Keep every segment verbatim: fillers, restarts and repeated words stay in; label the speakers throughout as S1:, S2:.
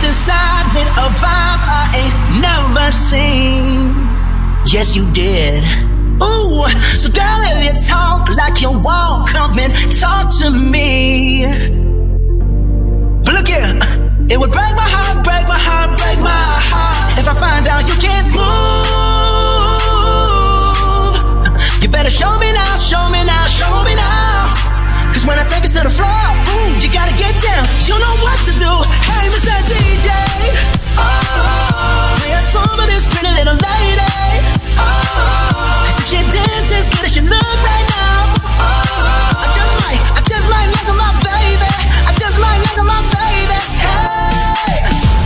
S1: inside with a vibe I ain't never seen. Yes, you did. Ooh, so girl, if you talk like you walk, come and talk to me. But look here, it would break my heart, break my heart, break my heart if I find out you can't move. You better show me now, show me now, show me now. Cause when I take it to the floor, ooh, you gotta get down. You know what to do. Hey, Mister D J, oh, play a song for this pretty little lady. Oh, cause if she dances good as she look right now, oh, I just might, I just might make her my baby. I just might make her my baby. Hey,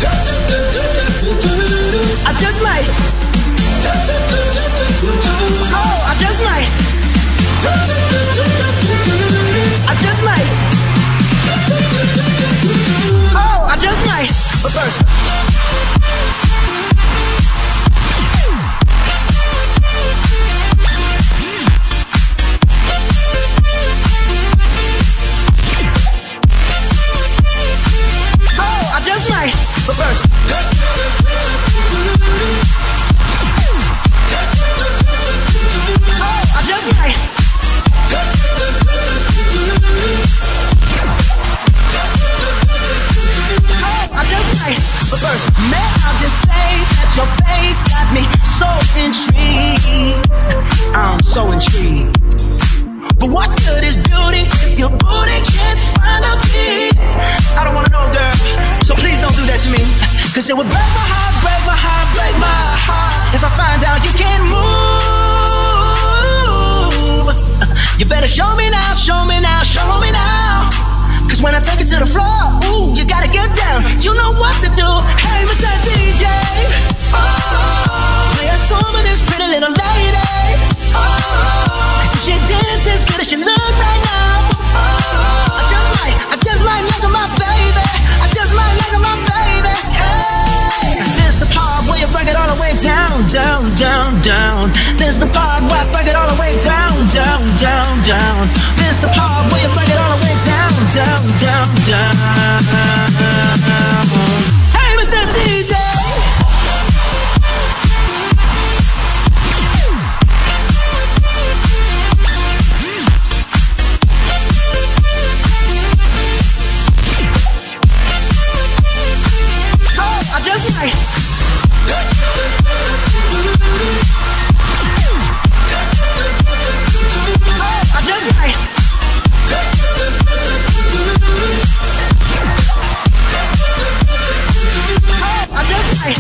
S1: I just might. Oh, I just might. I just might. Oh, I just might. But first, oh, I just might. But first, oh, I just might. I just might, but first, may I just say that your face got me so intrigued. I'm so intrigued. But what good is beauty if your booty can't find a beat? I don't wanna know, girl, so please don't do that to me. Cause it would break my heart, break my heart, break my heart if I find out you can't move. You better show me now, show me now, show me now. Cause when I take it to the floor, ooh, you gotta get down. You know what to do. Hey, Mister D J, oh, play a song for this pretty little lady. Oh, cause if she dances good as she look right now, oh, I just might, I just might make her my baby. I just might make her my baby. Hey, this the part where you break it all the way down, down, down, down. This the part where I break it all the way down, down, down, down. This the part where you break it all the way down, down, down, down. Hey, Mister D J. Oh, I just might. Oh, I just might. I just might.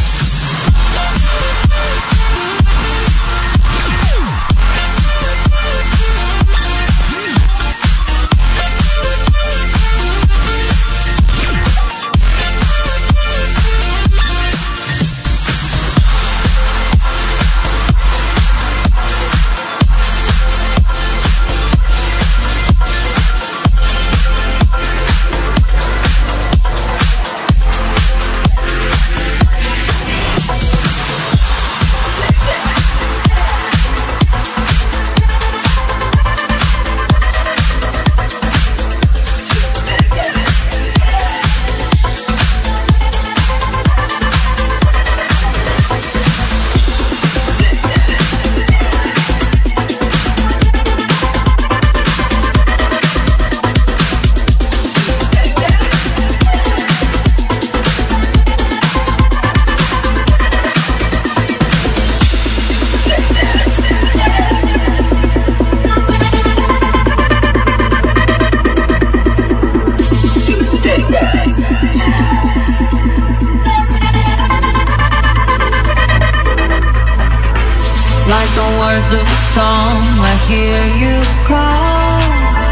S2: Like the words of a song, I hear you call.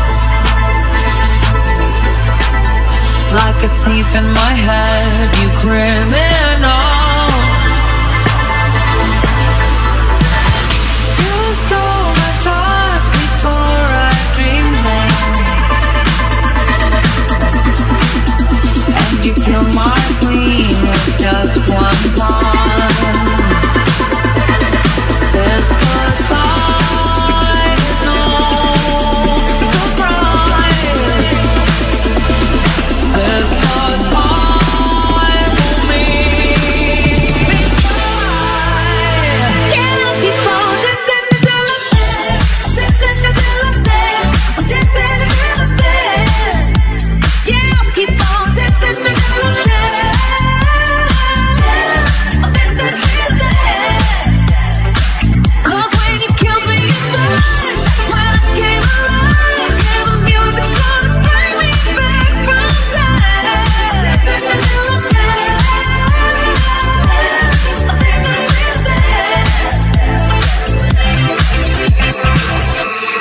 S2: Like a thief in my head, you criminal. You stole my thoughts before I dreamed them, and you killed my queen with just one line. This goodbye is no surprise. This goodbye will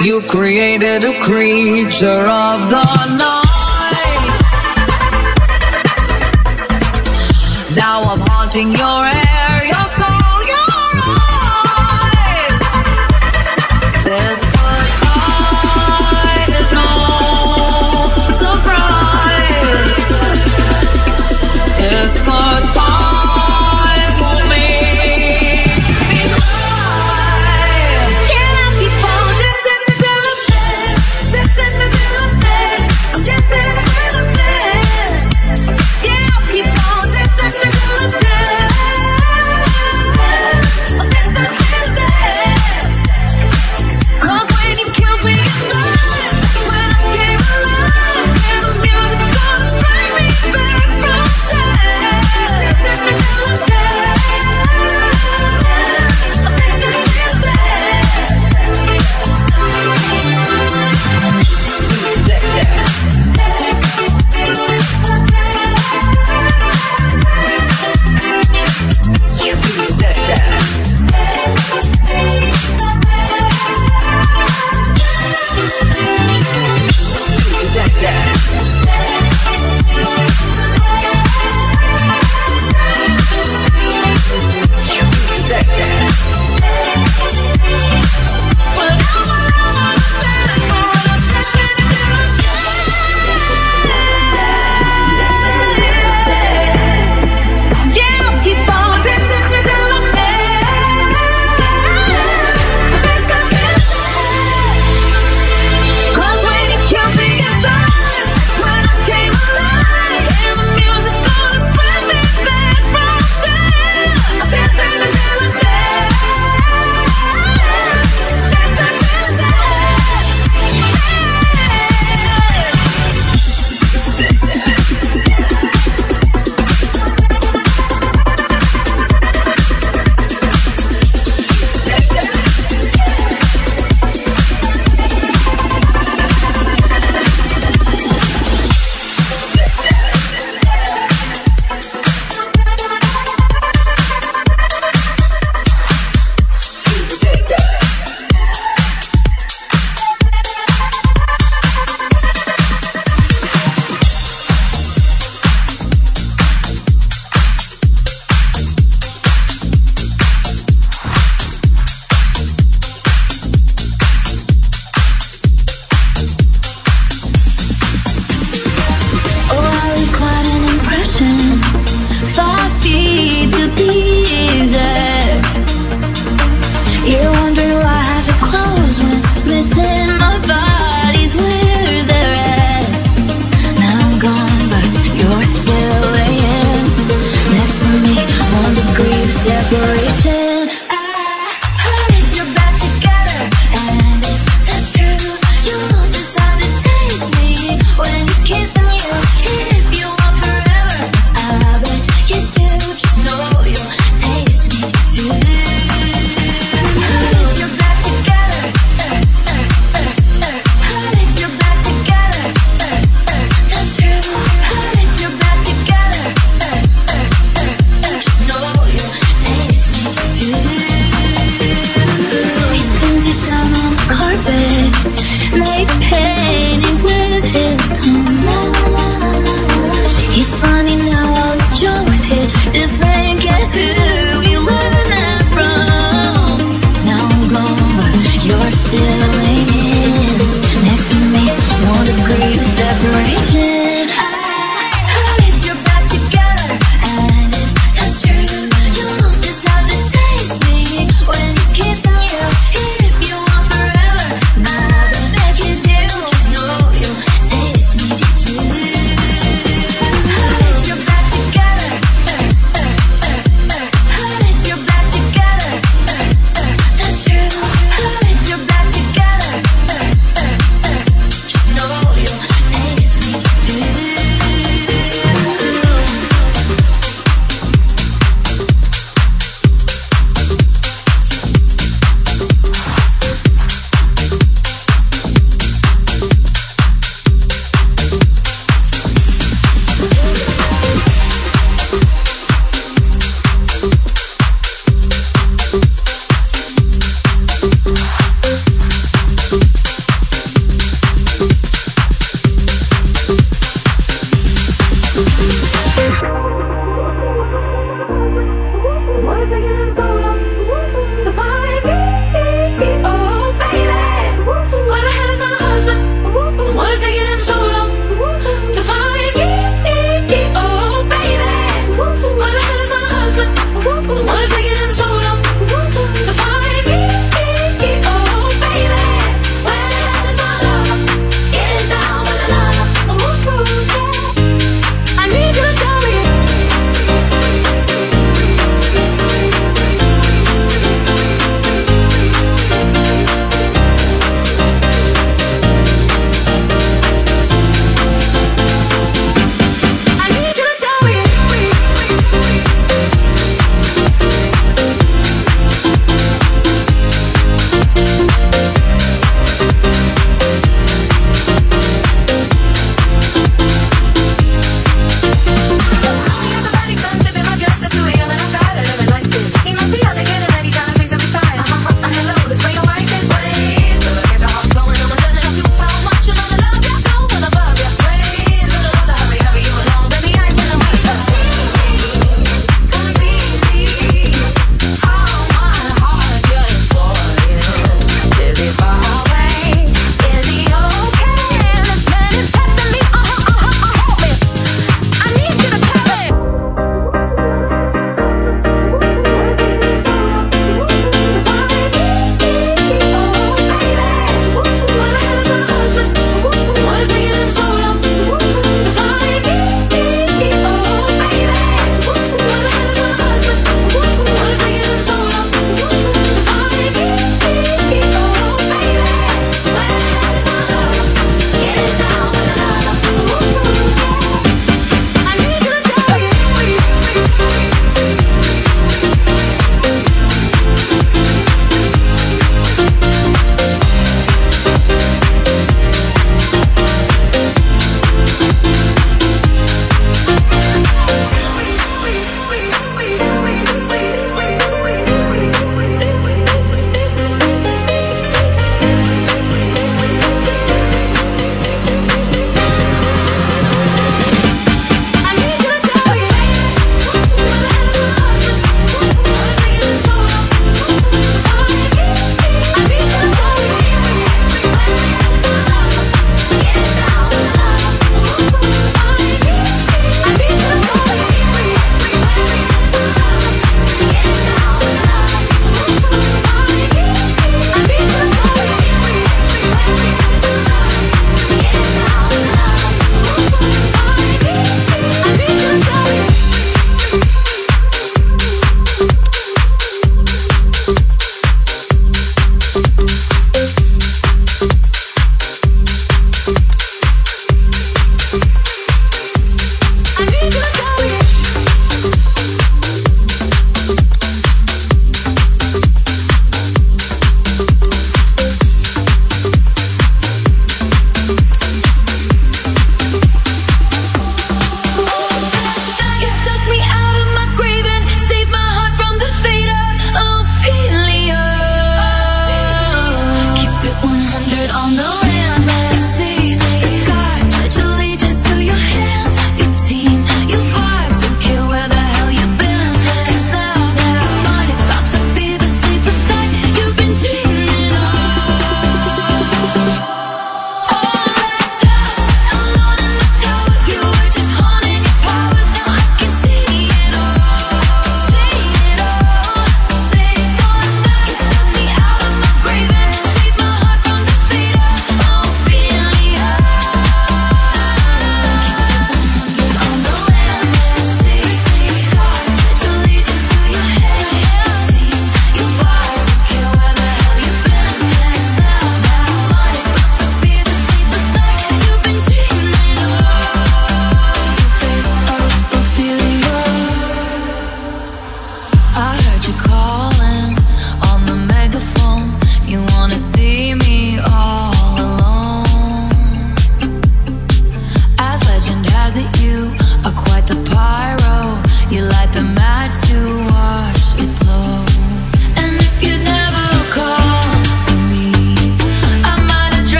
S2: You've created a creature of the night. Now I'm haunting your head.